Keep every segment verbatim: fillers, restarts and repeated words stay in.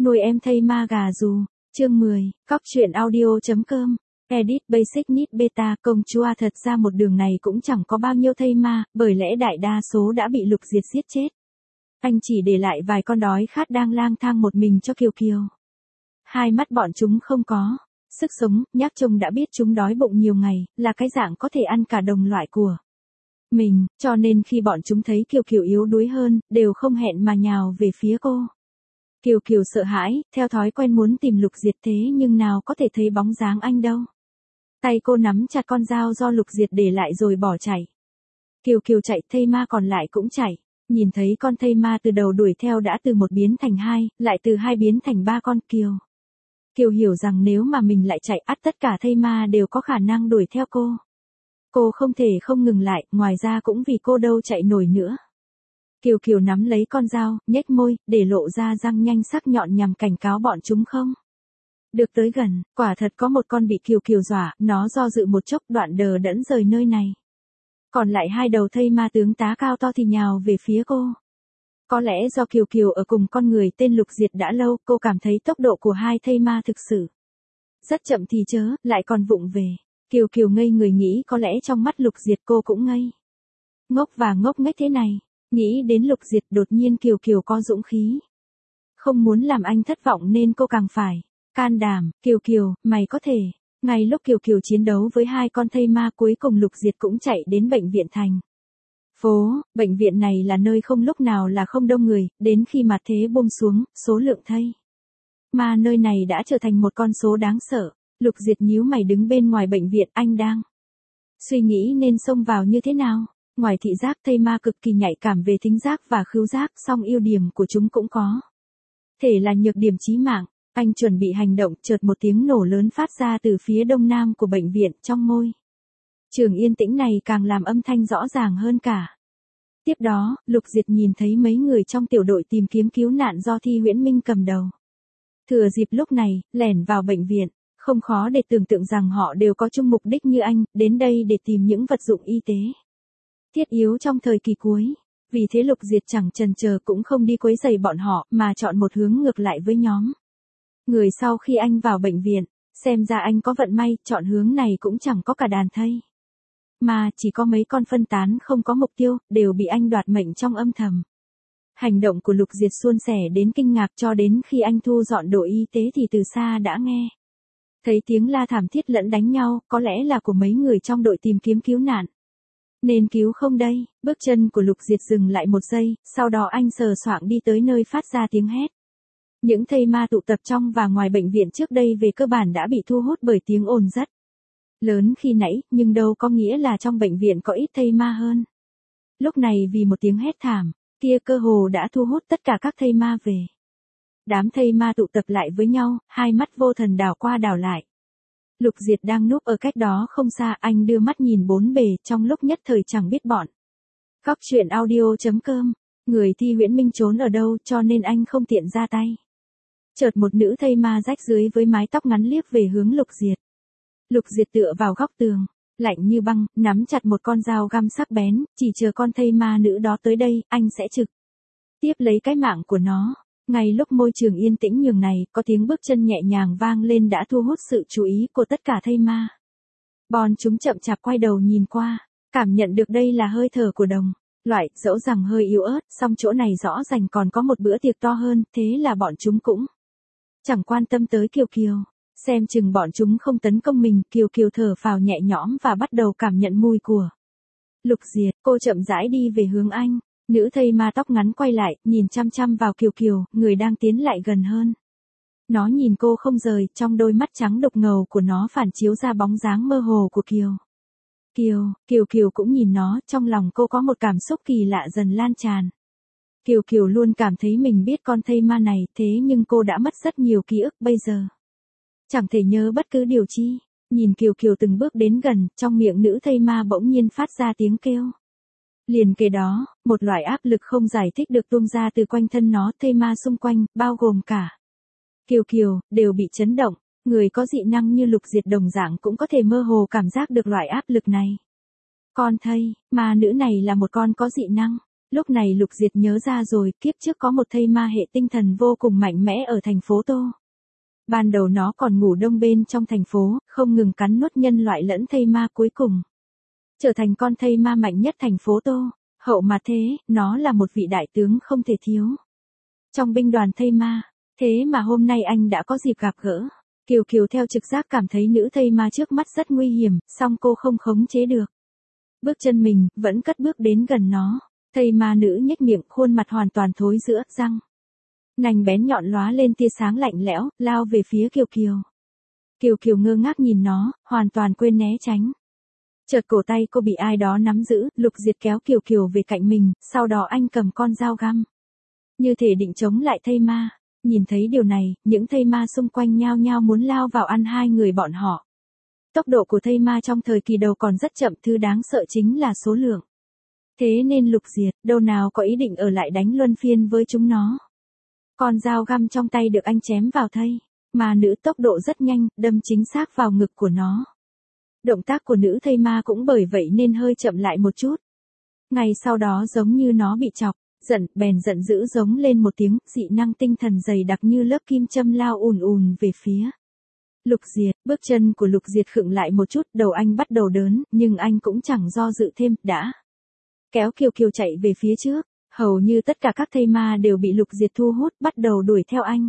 Nuôi em thây ma gà dù. Chương mười, cóc truyện audio.com. Edit Basic Need Beta. Công chúa thật ra một đường này cũng chẳng có bao nhiêu thây ma, bởi lẽ đại đa số đã bị Lục Diệt giết chết. Anh chỉ để lại vài con đói khát đang lang thang một mình cho Kiều Kiều. Hai mắt bọn chúng không có sức sống, nhác trông đã biết chúng đói bụng nhiều ngày, là cái dạng có thể ăn cả đồng loại của mình, cho nên khi bọn chúng thấy Kiều Kiều yếu đuối hơn, đều không hẹn mà nhào về phía cô. Kiều Kiều sợ hãi, theo thói quen muốn tìm Lục Diệt thế nhưng nào có thể thấy bóng dáng anh đâu. Tay cô nắm chặt con dao do Lục Diệt để lại rồi bỏ chạy. Kiều Kiều chạy, thây ma còn lại cũng chạy. Nhìn thấy con thây ma từ đầu đuổi theo đã từ một biến thành hai, lại từ hai biến thành ba con. Kiều Kiều hiểu rằng nếu mà mình lại chạy ắt tất cả thây ma đều có khả năng đuổi theo cô. Cô không thể không ngừng lại, ngoài ra cũng vì cô đâu chạy nổi nữa. Kiều Kiều nắm lấy con dao, nhếch môi, để lộ ra răng nhanh sắc nhọn nhằm cảnh cáo bọn chúng không được tới gần. Quả thật có một con bị Kiều Kiều dọa, nó do dự một chốc đoạn đờ đẫn rời nơi này. Còn lại hai đầu thây ma tướng tá cao to thì nhào về phía cô. Có lẽ do Kiều Kiều ở cùng con người tên Lục Diệt đã lâu, cô cảm thấy tốc độ của hai thây ma thực sự rất chậm thì chớ, lại còn vụng về. Kiều Kiều ngây người nghĩ có lẽ trong mắt Lục Diệt cô cũng ngây ngốc và ngốc nghếch thế này. Nghĩ đến Lục Diệt đột nhiên Kiều Kiều có dũng khí. Không muốn làm anh thất vọng nên cô càng phải can đảm. Kiều Kiều, mày có thể. Ngay lúc Kiều Kiều chiến đấu với hai con thây ma, cuối cùng Lục Diệt cũng chạy đến bệnh viện thành phố. Bệnh viện này là nơi không lúc nào là không đông người, đến khi mặt thế buông xuống, số lượng thây ma nơi này đã trở thành một con số đáng sợ. Lục Diệt nhíu mày đứng bên ngoài bệnh viện, anh đang suy nghĩ nên xông vào như thế nào. Ngoài thị giác, thây ma cực kỳ nhạy cảm về thính giác và khứu giác, song ưu điểm của chúng cũng có thể là nhược điểm chí mạng. Anh chuẩn bị hành động, chợt một tiếng nổ lớn phát ra từ phía đông nam của bệnh viện. Trong môi trường yên tĩnh này càng làm âm thanh rõ ràng hơn cả. Tiếp đó, Lục Diệt nhìn thấy mấy người trong tiểu đội tìm kiếm cứu nạn do Thi Huyễn Minh cầm đầu. Thừa dịp lúc này, lẻn vào bệnh viện. Không khó để tưởng tượng rằng họ đều có chung mục đích như anh, đến đây để tìm những vật dụng y tế thiết yếu trong thời kỳ cuối. Vì thế Lục Diệt chẳng chần chờ cũng không đi quấy rầy bọn họ, mà chọn một hướng ngược lại với nhóm người sau khi anh vào bệnh viện. Xem ra anh có vận may, chọn hướng này cũng chẳng có cả đàn thây mà chỉ có mấy con phân tán không có mục tiêu, đều bị anh đoạt mệnh trong âm thầm. Hành động của Lục Diệt suôn sẻ đến kinh ngạc, cho đến khi anh thu dọn đồ y tế thì từ xa đã nghe thấy tiếng la thảm thiết lẫn đánh nhau, có lẽ là của mấy người trong đội tìm kiếm cứu nạn. Nên cứu không đây? Bước chân của Lục Diệt dừng lại một giây, sau đó anh sờ soạng đi tới nơi phát ra tiếng hét. Những thây ma tụ tập trong và ngoài bệnh viện trước đây về cơ bản đã bị thu hút bởi tiếng ồn rất lớn khi nãy, nhưng đâu có nghĩa là trong bệnh viện có ít thây ma hơn. Lúc này vì một tiếng hét thảm kia cơ hồ đã thu hút tất cả các thây ma về. Đám thây ma tụ tập lại với nhau, hai mắt vô thần đảo qua đảo lại. Lục Diệt đang núp ở cách đó không xa, anh đưa mắt nhìn bốn bề, trong lúc nhất thời chẳng biết bọn cóc truyện audio.com, người Thi Huyễn Minh trốn ở đâu, cho nên anh không tiện ra tay. Chợt một nữ thây ma rách rưới với mái tóc ngắn liếc về hướng Lục Diệt. Lục Diệt tựa vào góc tường, lạnh như băng, nắm chặt một con dao găm sắc bén, chỉ chờ con thây ma nữ đó tới đây, anh sẽ trực tiếp lấy cái mạng của nó. Ngay lúc môi trường yên tĩnh nhường này, có tiếng bước chân nhẹ nhàng vang lên đã thu hút sự chú ý của tất cả thây ma. Bọn chúng chậm chạp quay đầu nhìn qua, cảm nhận được đây là hơi thở của đồng loại, dẫu rằng hơi yếu ớt, song chỗ này rõ ràng còn có một bữa tiệc to hơn, thế là bọn chúng cũng chẳng quan tâm tới Kiều Kiều. Xem chừng bọn chúng không tấn công mình. Kiều Kiều thở phào nhẹ nhõm và bắt đầu cảm nhận mùi của Lục Diệt. Cô chậm rãi đi về hướng anh. Nữ thây ma tóc ngắn quay lại, nhìn chăm chăm vào Kiều Kiều, người đang tiến lại gần hơn. Nó nhìn cô không rời, trong đôi mắt trắng đục ngầu của nó phản chiếu ra bóng dáng mơ hồ của Kiều Kiều. Kiều Kiều cũng nhìn nó, trong lòng cô có một cảm xúc kỳ lạ dần lan tràn. Kiều Kiều luôn cảm thấy mình biết con thây ma này, thế nhưng cô đã mất rất nhiều ký ức bây giờ. Chẳng thể nhớ bất cứ điều chi. Nhìn Kiều Kiều từng bước đến gần, trong miệng nữ thây ma bỗng nhiên phát ra tiếng kêu. Liền kề đó, một loại áp lực không giải thích được tuôn ra từ quanh thân nó. Thây ma xung quanh, bao gồm cả Kiều Kiều, đều bị chấn động. Người có dị năng như Lục Diệt đồng dạng cũng có thể mơ hồ cảm giác được loại áp lực này. Con thây ma nữ này là một con có dị năng. Lúc này Lục Diệt nhớ ra rồi, kiếp trước có một thây ma hệ tinh thần vô cùng mạnh mẽ ở thành phố Tô. Ban đầu nó còn ngủ đông bên trong thành phố, không ngừng cắn nuốt nhân loại lẫn thây ma, cuối cùng trở thành con thây ma mạnh nhất thành phố Tô. Hậu mà thế, nó là một vị đại tướng không thể thiếu trong binh đoàn thây ma. Thế mà hôm nay anh đã có dịp gặp gỡ. Kiều Kiều theo trực giác cảm thấy nữ thây ma trước mắt rất nguy hiểm, song cô không khống chế được bước chân mình, vẫn cất bước đến gần nó. Thây ma nữ nhếch miệng, khuôn mặt hoàn toàn thối rữa, răng nành bén nhọn lóa lên tia sáng lạnh lẽo, lao về phía Kiều Kiều. Kiều Kiều ngơ ngác nhìn nó, hoàn toàn quên né tránh. Chợt cổ tay cô bị ai đó nắm giữ, Lục Diệt kéo Kiều Kiều về cạnh mình, sau đó anh cầm con dao găm, như thể định chống lại thây ma. Nhìn thấy điều này, những thây ma xung quanh nhao nhao muốn lao vào ăn hai người bọn họ. Tốc độ của thây ma trong thời kỳ đầu còn rất chậm, thứ đáng sợ chính là số lượng. Thế nên Lục Diệt, đâu nào có ý định ở lại đánh luân phiên với chúng nó. Con dao găm trong tay được anh chém vào thây ma nữ tốc độ rất nhanh, đâm chính xác vào ngực của nó. Động tác của nữ thây ma cũng bởi vậy nên hơi chậm lại một chút. Ngay sau đó giống như nó bị chọc giận, bèn giận dữ giống lên một tiếng, dị năng tinh thần dày đặc như lớp kim châm lao ùn ùn về phía Lục Diệt. Bước chân của Lục Diệt khựng lại một chút, đầu anh bắt đầu đớn, nhưng anh cũng chẳng do dự thêm, đã kéo Kiều Kiều chạy về phía trước. Hầu như tất cả các thây ma đều bị Lục Diệt thu hút, bắt đầu đuổi theo anh.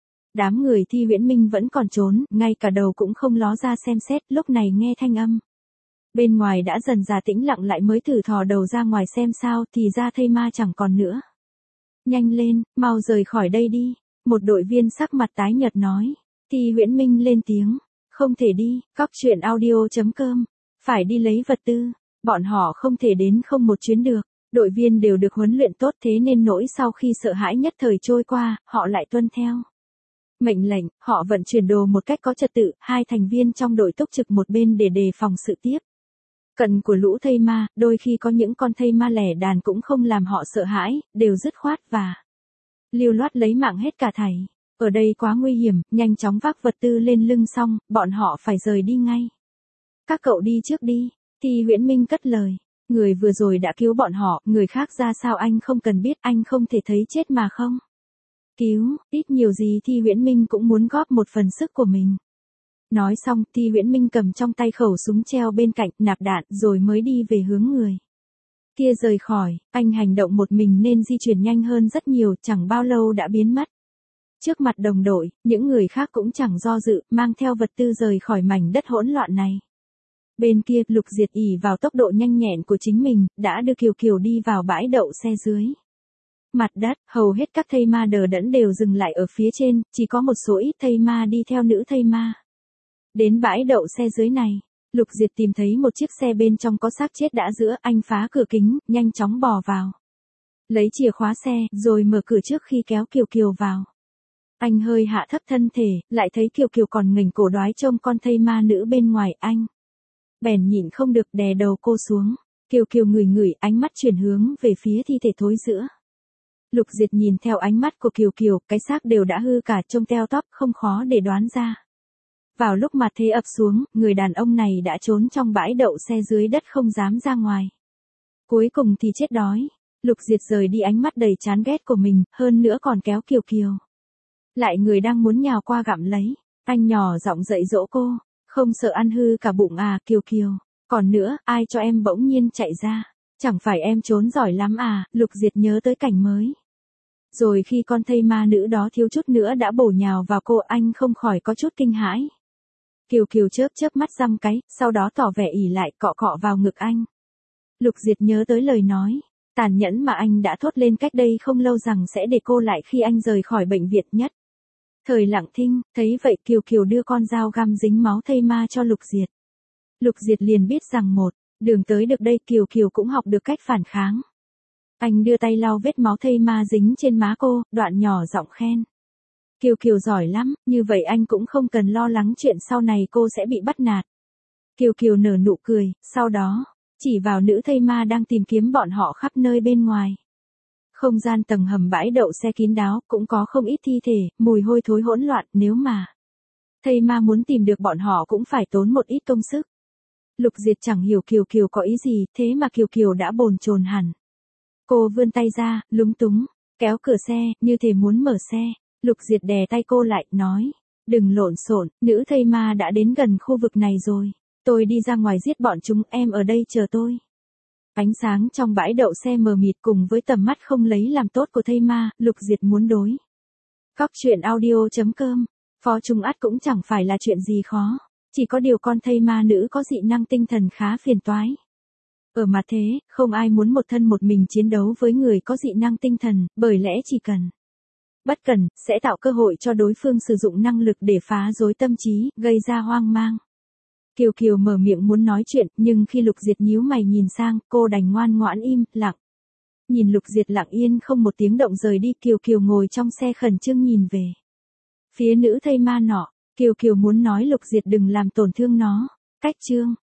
Đám người Thi Huyễn Minh vẫn còn trốn, ngay cả đầu cũng không ló ra xem xét, lúc này nghe thanh âm bên ngoài đã dần dà tĩnh lặng lại mới thử thò đầu ra ngoài xem sao, thì ra thây ma chẳng còn nữa. Nhanh lên, mau rời khỏi đây đi, một đội viên sắc mặt tái nhợt nói. Thi Huyễn Minh lên tiếng, không thể đi, cóc truyện audio chấm com, phải đi lấy vật tư, bọn họ không thể đến không một chuyến được. Đội viên đều được huấn luyện tốt, thế nên nỗi sau khi sợ hãi nhất thời trôi qua, họ lại tuân theo mệnh lệnh. Họ vận chuyển đồ một cách có trật tự, hai thành viên trong đội túc trực một bên để đề phòng sự tiếp cận của lũ thây ma. Đôi khi có những con thây ma lẻ đàn cũng không làm họ sợ hãi, đều dứt khoát và lưu loát lấy mạng hết cả thảy. Ở đây quá nguy hiểm, nhanh chóng vác vật tư lên lưng xong, bọn họ phải rời đi ngay. Các cậu đi trước đi, Thi Huyễn Minh cất lời. Người vừa rồi đã cứu bọn họ, người khác ra sao anh không cần biết, anh không thể thấy chết mà không cứu, ít nhiều gì Thi Huyễn Minh cũng muốn góp một phần sức của mình. Nói xong, Thi Huyễn Minh cầm trong tay khẩu súng treo bên cạnh, nạp đạn, rồi mới đi về hướng người kia rời khỏi. Anh hành động một mình nên di chuyển nhanh hơn rất nhiều, chẳng bao lâu đã biến mất trước mặt đồng đội. Những người khác cũng chẳng do dự, mang theo vật tư rời khỏi mảnh đất hỗn loạn này. Bên kia, Lục Diệt ỷ vào tốc độ nhanh nhẹn của chính mình, đã đưa Kiều Kiều đi vào bãi đậu xe dưới mặt đất. Hầu hết các thây ma đờ đẫn đều dừng lại ở phía trên, chỉ có một số ít thây ma đi theo nữ thây ma đến bãi đậu xe dưới này. Lục Diệt tìm thấy một chiếc xe bên trong có xác chết đã giữa, anh phá cửa kính, nhanh chóng bò vào, lấy chìa khóa xe, rồi mở cửa trước khi kéo Kiều Kiều vào. Anh hơi hạ thấp thân thể, lại thấy Kiều Kiều còn nghềnh cổ đoái trông con thây ma nữ bên ngoài, anh bèn nhịn không được đè đầu cô xuống. Kiều Kiều ngửi ngửi, ánh mắt chuyển hướng về phía thi thể thối rữa. Lục Diệt nhìn theo ánh mắt của Kiều Kiều, cái xác đều đã hư cả, trông teo tóp, không khó để đoán ra. Vào lúc mặt thế ập xuống, người đàn ông này đã trốn trong bãi đậu xe dưới đất không dám ra ngoài. Cuối cùng thì chết đói. Lục Diệt rời đi ánh mắt đầy chán ghét của mình, hơn nữa còn kéo Kiều Kiều lại người đang muốn nhào qua gặm lấy. Anh nhỏ giọng dạy dỗ cô, không sợ ăn hư cả bụng à Kiều Kiều. Còn nữa, ai cho em bỗng nhiên chạy ra? Chẳng phải em trốn giỏi lắm à? Lục Diệt nhớ tới cảnh mới rồi khi con thây ma nữ đó thiếu chút nữa đã bổ nhào vào cô, anh không khỏi có chút kinh hãi. Kiều Kiều chớp chớp mắt dăm cái, sau đó tỏ vẻ ỉ lại, cọ cọ vào ngực anh. Lục Diệt nhớ tới lời nói tàn nhẫn mà anh đã thốt lên cách đây không lâu rằng sẽ để cô lại khi anh rời khỏi bệnh viện nhất thời Lặng Thinh. Thấy vậy, Kiều Kiều đưa con dao găm dính máu thây ma cho Lục Diệt. Lục Diệt liền biết rằng một đường tới được đây, Kiều Kiều cũng học được cách phản kháng. Anh đưa tay lau vết máu thây ma dính trên má cô, đoạn nhỏ giọng khen. Kiều Kiều giỏi lắm, như vậy anh cũng không cần lo lắng chuyện sau này cô sẽ bị bắt nạt. Kiều Kiều nở nụ cười, sau đó chỉ vào nữ thây ma đang tìm kiếm bọn họ khắp nơi bên ngoài. Không gian tầng hầm bãi đậu xe kín đáo, cũng có không ít thi thể, mùi hôi thối hỗn loạn, nếu mà thây ma muốn tìm được bọn họ cũng phải tốn một ít công sức. Lục Diệt chẳng hiểu Kiều Kiều có ý gì, thế mà Kiều Kiều đã bồn chồn hẳn. Cô vươn tay ra, lúng túng, kéo cửa xe, như thể muốn mở xe. Lục Diệt đè tay cô lại, nói. Đừng lộn xộn, nữ thây ma đã đến gần khu vực này rồi. Tôi đi ra ngoài giết bọn chúng, em ở đây chờ tôi. Ánh sáng trong bãi đậu xe mờ mịt cùng với tầm mắt không lấy làm tốt của thây ma, Lục Diệt muốn đối. Cóc truyện audio chấm com. Phó Trung Ắt cũng chẳng phải là chuyện gì khó. Chỉ có điều con thây ma nữ có dị năng tinh thần khá phiền toái. Ở mặt thế, không ai muốn một thân một mình chiến đấu với người có dị năng tinh thần, bởi lẽ chỉ cần bất cần, sẽ tạo cơ hội cho đối phương sử dụng năng lực để phá rối tâm trí, gây ra hoang mang. Kiều Kiều mở miệng muốn nói chuyện, nhưng khi Lục Diệt nhíu mày nhìn sang, cô đành ngoan ngoãn im lặng. Nhìn Lục Diệt lặng yên không một tiếng động rời đi, Kiều Kiều ngồi trong xe khẩn trương nhìn về phía nữ thây ma nọ. Kiều Kiều muốn nói Lục Diệt đừng làm tổn thương nó. Cách chương